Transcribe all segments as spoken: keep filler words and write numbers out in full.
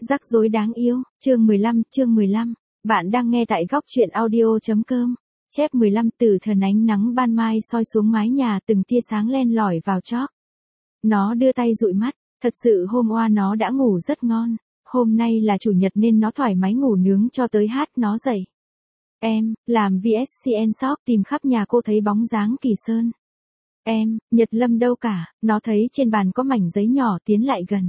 Rắc rối đáng yêu, chương mười lăm, chương mười lăm. Bạn đang nghe tại góc truyện audio.com. Chép mười lăm từ thần ánh nắng ban mai soi xuống mái nhà từng tia sáng len lỏi vào chóp. Nó đưa tay dụi mắt, thật sự hôm qua nó đã ngủ rất ngon. Hôm nay là chủ nhật nên nó thoải mái ngủ nướng cho tới hát nó dậy. Em, làm vê ét xê en shop tìm khắp nhà cô thấy bóng dáng Kỳ Sơn. Em, Nhật Lâm đâu cả, nó thấy trên bàn có mảnh giấy nhỏ tiến lại gần.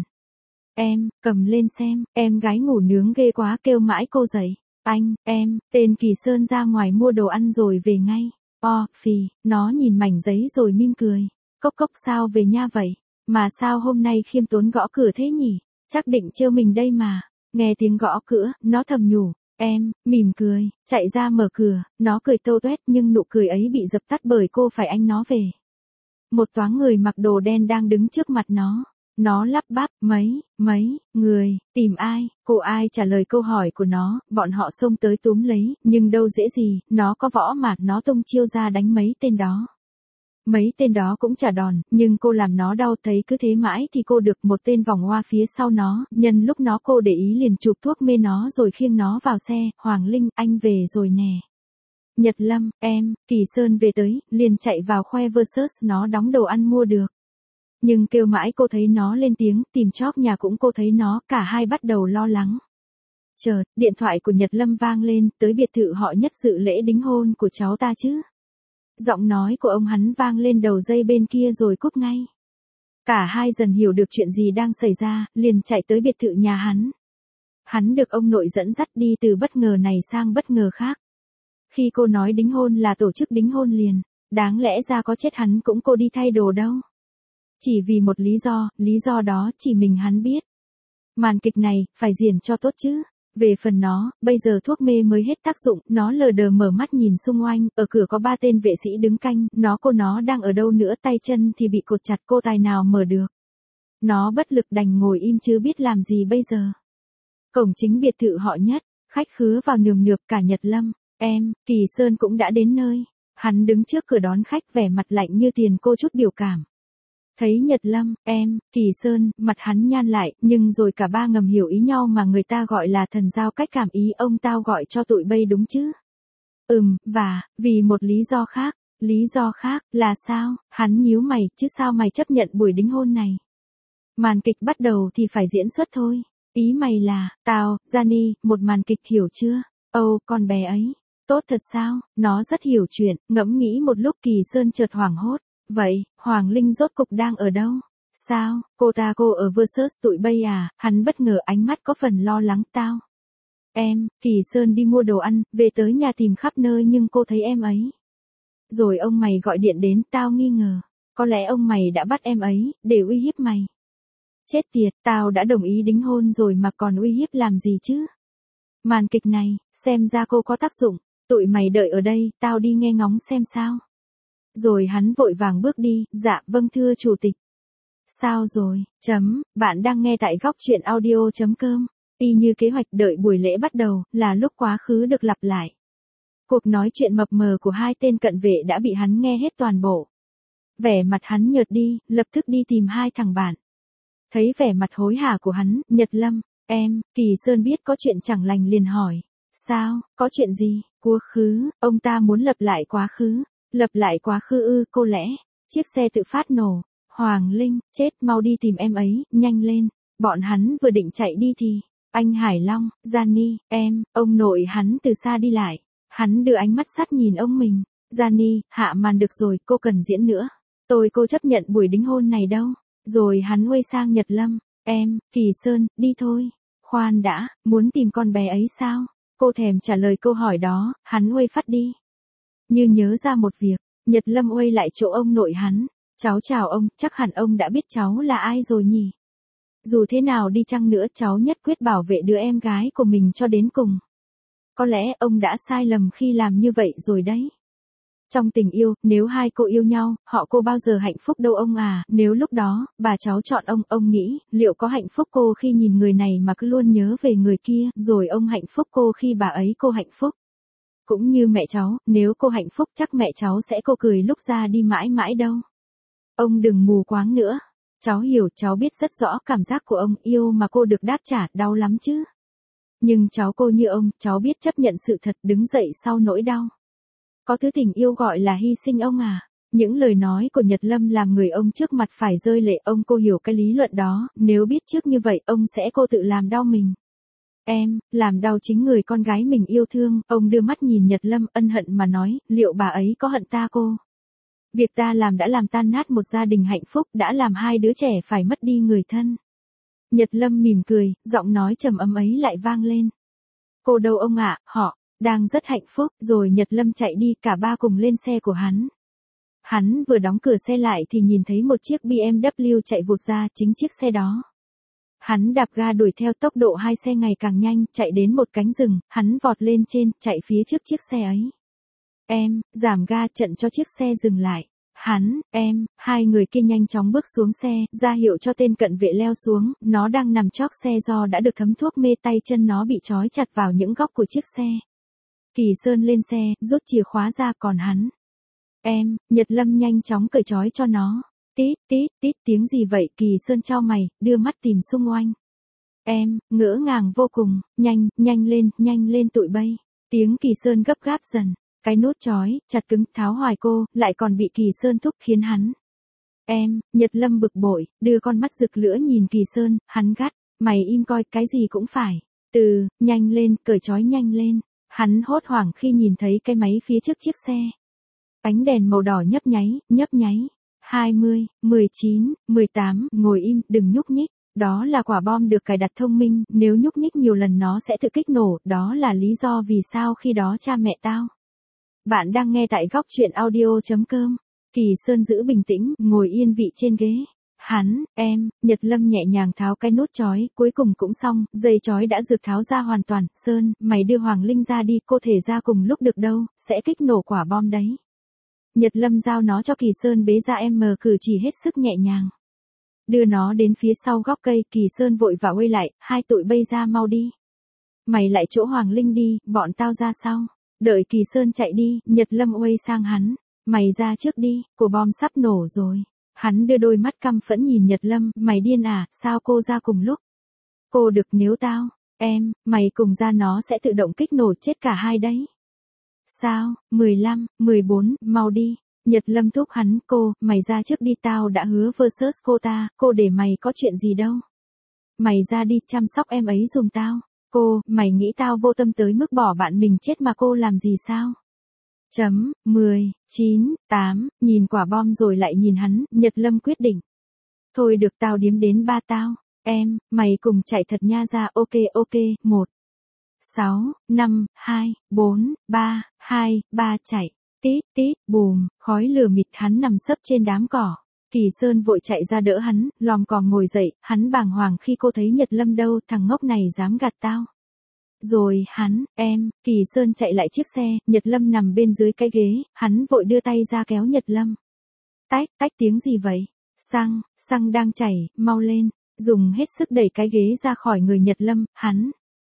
Em, cầm lên xem, em gái ngủ nướng ghê quá kêu mãi cô dậy. Anh, em, tên Kỳ Sơn ra ngoài mua đồ ăn rồi về ngay. O, phì, nó nhìn mảnh giấy rồi mỉm cười. Cốc cốc sao về nha vậy? Mà sao hôm nay khiêm tốn gõ cửa thế nhỉ? Chắc định trêu mình đây mà. Nghe tiếng gõ cửa, nó thầm nhủ. Em, mỉm cười, chạy ra mở cửa, nó cười tâu tuét nhưng nụ cười ấy bị dập tắt bởi cô phải anh nó về. Một toáng người mặc đồ đen đang đứng trước mặt nó. Nó lắp bắp, mấy, mấy, người, tìm ai, cô ai trả lời câu hỏi của nó, bọn họ xông tới túm lấy, nhưng đâu dễ gì, nó có võ mà, nó tung chiêu ra đánh mấy tên đó. Mấy tên đó cũng trả đòn, nhưng cô làm nó đau thấy cứ thế mãi thì cô được một tên vòng hoa phía sau nó, nhân lúc nó cô để ý liền chụp thuốc mê nó rồi khiêng nó vào xe, Hoàng Linh, anh về rồi nè. Nhật Lâm, em, Kỳ Sơn về tới, liền chạy vào khoe versus nó đóng đồ ăn mua được. Nhưng kêu mãi cô thấy nó lên tiếng, tìm chóp nhà cũng cô thấy nó, cả hai bắt đầu lo lắng. Chợt, điện thoại của Nhật Lâm vang lên, tới biệt thự họ Nhất dự lễ đính hôn của cháu ta chứ. Giọng nói của ông hắn vang lên đầu dây bên kia rồi cúp ngay. Cả hai dần hiểu được chuyện gì đang xảy ra, liền chạy tới biệt thự nhà hắn. Hắn được ông nội dẫn dắt đi từ bất ngờ này sang bất ngờ khác. Khi cô nói đính hôn là tổ chức đính hôn liền, đáng lẽ ra có chết hắn cũng cô đi thay đồ đâu. Chỉ vì một lý do, lý do đó chỉ mình hắn biết. Màn kịch này, phải diễn cho tốt chứ. Về phần nó, bây giờ thuốc mê mới hết tác dụng, nó lờ đờ mở mắt nhìn xung quanh, ở cửa có ba tên vệ sĩ đứng canh, nó cô nó đang ở đâu nữa, tay chân thì bị cột chặt, cô tài nào mở được. Nó bất lực đành ngồi im chứ biết làm gì bây giờ. Cổng chính biệt thự họ Nhất, khách khứa vào nườm nượp cả Nhật Lâm, em, Kỳ Sơn cũng đã đến nơi. Hắn đứng trước cửa đón khách vẻ mặt lạnh như tiền cô chút biểu cảm. Thấy Nhật Lâm, em, Kỳ Sơn, mặt hắn nhăn lại, nhưng rồi cả ba ngầm hiểu ý nhau mà người ta gọi là thần giao cách cảm, ý ông tao gọi cho tụi bay đúng chứ. Ừm, và, vì một lý do khác, lý do khác, là sao, hắn nhíu mày, chứ sao mày chấp nhận buổi đính hôn này. Màn kịch bắt đầu thì phải diễn xuất thôi, ý mày là, tao, Gianni, một màn kịch hiểu chưa, âu, con bé ấy, tốt thật sao, nó rất hiểu chuyện, ngẫm nghĩ một lúc Kỳ Sơn chợt hoảng hốt. Vậy, Hoàng Linh rốt cục đang ở đâu? Sao, cô ta cô ở versus tụi bay à? Hắn bất ngờ ánh mắt có phần lo lắng tao. Em, Kỳ Sơn đi mua đồ ăn, về tới nhà tìm khắp nơi nhưng cô thấy em ấy. Rồi ông mày gọi điện đến, tao nghi ngờ. Có lẽ ông mày đã bắt em ấy, để uy hiếp mày. Chết tiệt, tao đã đồng ý đính hôn rồi mà còn uy hiếp làm gì chứ? Màn kịch này, xem ra cô có tác dụng. Tụi mày đợi ở đây, tao đi nghe ngóng xem sao. Rồi hắn vội vàng bước đi, dạ vâng thưa chủ tịch. Sao rồi, chấm, bạn đang nghe tại góc truyện audio.com. Y như kế hoạch đợi buổi lễ bắt đầu, là lúc quá khứ được lặp lại. Cuộc nói chuyện mập mờ của hai tên cận vệ đã bị hắn nghe hết toàn bộ. Vẻ mặt hắn nhợt đi, lập tức đi tìm hai thằng bạn. Thấy vẻ mặt hối hả của hắn, Nhật Lâm, em, Kỳ Sơn biết có chuyện chẳng lành liền hỏi. Sao, có chuyện gì, quá khứ, ông ta muốn lập lại quá khứ. Lập lại quá khứ ư, cô lẽ, chiếc xe tự phát nổ, Hoàng Linh, chết, mau đi tìm em ấy, nhanh lên, bọn hắn vừa định chạy đi thì, anh Hải Long, Gianni, em, ông nội hắn từ xa đi lại, hắn đưa ánh mắt sắt nhìn ông mình, Gianni, hạ màn được rồi, cô cần diễn nữa, tôi cô chấp nhận buổi đính hôn này đâu, rồi hắn quay sang Nhật Lâm, em, Kỳ Sơn, đi thôi, khoan đã, muốn tìm con bé ấy sao, cô thèm trả lời câu hỏi đó, hắn quay phát đi. Như nhớ ra một việc, Nhật Lâm quay lại chỗ ông nội hắn. Cháu chào ông, chắc hẳn ông đã biết cháu là ai rồi nhỉ? Dù thế nào đi chăng nữa cháu nhất quyết bảo vệ đứa em gái của mình cho đến cùng. Có lẽ ông đã sai lầm khi làm như vậy rồi đấy. Trong tình yêu, nếu hai cô yêu nhau, họ cô bao giờ hạnh phúc đâu ông à, nếu lúc đó, bà cháu chọn ông, ông nghĩ, liệu có hạnh phúc cô khi nhìn người này mà cứ luôn nhớ về người kia, rồi ông hạnh phúc cô khi bà ấy cô hạnh phúc. Cũng như mẹ cháu, nếu cô hạnh phúc chắc mẹ cháu sẽ cô cười lúc ra đi mãi mãi đâu. Ông đừng mù quáng nữa. Cháu hiểu, cháu biết rất rõ cảm giác của ông, yêu mà cô được đáp trả, đau lắm chứ. Nhưng cháu cô như ông, cháu biết chấp nhận sự thật, đứng dậy sau nỗi đau. Có thứ tình yêu gọi là hy sinh ông à. Những lời nói của Nhật Lâm làm người ông trước mặt phải rơi lệ, ông cô hiểu cái lý luận đó, nếu biết trước như vậy, ông sẽ cô tự làm đau mình. Em, làm đau chính người con gái mình yêu thương, ông đưa mắt nhìn Nhật Lâm ân hận mà nói, liệu bà ấy có hận ta cô? Việc ta làm đã làm tan nát một gia đình hạnh phúc, đã làm hai đứa trẻ phải mất đi người thân. Nhật Lâm mỉm cười, giọng nói trầm ấm ấy lại vang lên. Cô đâu ông ạ, họ, đang rất hạnh phúc, rồi Nhật Lâm chạy đi, cả ba cùng lên xe của hắn. Hắn vừa đóng cửa xe lại thì nhìn thấy một chiếc bê em vê chạy vụt ra, chính chiếc xe đó. Hắn đạp ga đuổi theo tốc độ hai xe ngày càng nhanh, chạy đến một cánh rừng, hắn vọt lên trên, chạy phía trước chiếc xe ấy. Em, giảm ga chặn cho chiếc xe dừng lại. Hắn, em, hai người kia nhanh chóng bước xuống xe, ra hiệu cho tên cận vệ leo xuống, nó đang nằm chóp xe do đã được thấm thuốc mê, tay chân nó bị trói chặt vào những góc của chiếc xe. Kỳ Sơn lên xe, rút chìa khóa ra, còn hắn. Em, Nhật Lâm nhanh chóng cởi trói cho nó. Tít, tít, tít, tiếng gì vậy? Kỳ Sơn chau mày, đưa mắt tìm xung quanh. Em, ngỡ ngàng vô cùng, nhanh, nhanh lên, nhanh lên tụi bay. Tiếng Kỳ Sơn gấp gáp dần. Cái nút trói, chặt cứng, tháo hoài cô, lại còn bị Kỳ Sơn thúc khiến hắn. Em, Nhật Lâm bực bội, đưa con mắt rực lửa nhìn Kỳ Sơn, hắn gắt, mày im coi, cái gì cũng phải. Từ, nhanh lên, cởi trói nhanh lên. Hắn hốt hoảng khi nhìn thấy cái máy phía trước chiếc xe. Ánh đèn màu đỏ nhấp nháy, nhấp nháy. hai mươi, mười chín, mười tám, ngồi im, đừng nhúc nhích. Đó là quả bom được cài đặt thông minh, nếu nhúc nhích nhiều lần nó sẽ tự kích nổ, đó là lý do vì sao khi đó cha mẹ tao. Bạn đang nghe tại góc truyện audio chấm com. Kỳ Sơn giữ bình tĩnh, ngồi yên vị trên ghế. Hắn, em, Nhật Lâm nhẹ nhàng tháo cái nút trói, cuối cùng cũng xong, dây trói đã được tháo ra hoàn toàn. Sơn, mày đưa Hoàng Linh ra đi, cô thể ra cùng lúc được đâu, sẽ kích nổ quả bom đấy. Nhật Lâm giao nó cho Kỳ Sơn bế ra, em mờ cử chỉ hết sức nhẹ nhàng. Đưa nó đến phía sau góc cây, Kỳ Sơn vội và quay lại, hai tụi bay ra mau đi. Mày lại chỗ Hoàng Linh đi, bọn tao ra sau. Đợi Kỳ Sơn chạy đi, Nhật Lâm quay sang hắn. Mày ra trước đi, của bom sắp nổ rồi. Hắn đưa đôi mắt căm phẫn nhìn Nhật Lâm, mày điên à, sao cô ra cùng lúc? Cô được, nếu tao, em, mày cùng ra nó sẽ tự động kích nổ chết cả hai đấy. Sao, mười lăm, mười bốn, mau đi. Nhật Lâm thúc hắn, cô, mày ra trước đi, tao đã hứa versus cô ta, cô để mày có chuyện gì đâu. Mày ra đi, chăm sóc em ấy giùm tao. Cô, mày nghĩ tao vô tâm tới mức bỏ bạn mình chết mà cô làm gì sao? Chấm, mười, chín, tám, nhìn quả bom rồi lại nhìn hắn, Nhật Lâm quyết định. Thôi được, tao điếm đến ba tao. Em, mày cùng chạy thật nha ra, ok ok, một, sáu, năm, hai, bốn, ba, hai, ba chạy. Tít, tít, bùm, khói lửa mịt, hắn nằm sấp trên đám cỏ. Kỳ Sơn vội chạy ra đỡ hắn, lòm còm ngồi dậy, hắn bàng hoàng khi cô thấy Nhật Lâm đâu, thằng ngốc này dám gạt tao. Rồi, hắn, em, Kỳ Sơn chạy lại chiếc xe, Nhật Lâm nằm bên dưới cái ghế, hắn vội đưa tay ra kéo Nhật Lâm. Tách, tách, tiếng gì vậy? Xăng, xăng đang chảy, mau lên, dùng hết sức đẩy cái ghế ra khỏi người Nhật Lâm, hắn.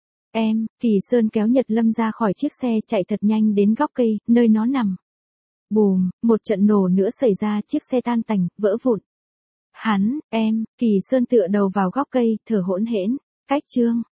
Em, Kỳ Sơn kéo Nhật Lâm ra khỏi chiếc xe, chạy thật nhanh đến góc cây, nơi nó nằm. Bùm, một trận nổ nữa xảy ra, chiếc xe tan tành, vỡ vụn. Hắn, em, Kỳ Sơn tựa đầu vào góc cây, thở hỗn hển. Cách chương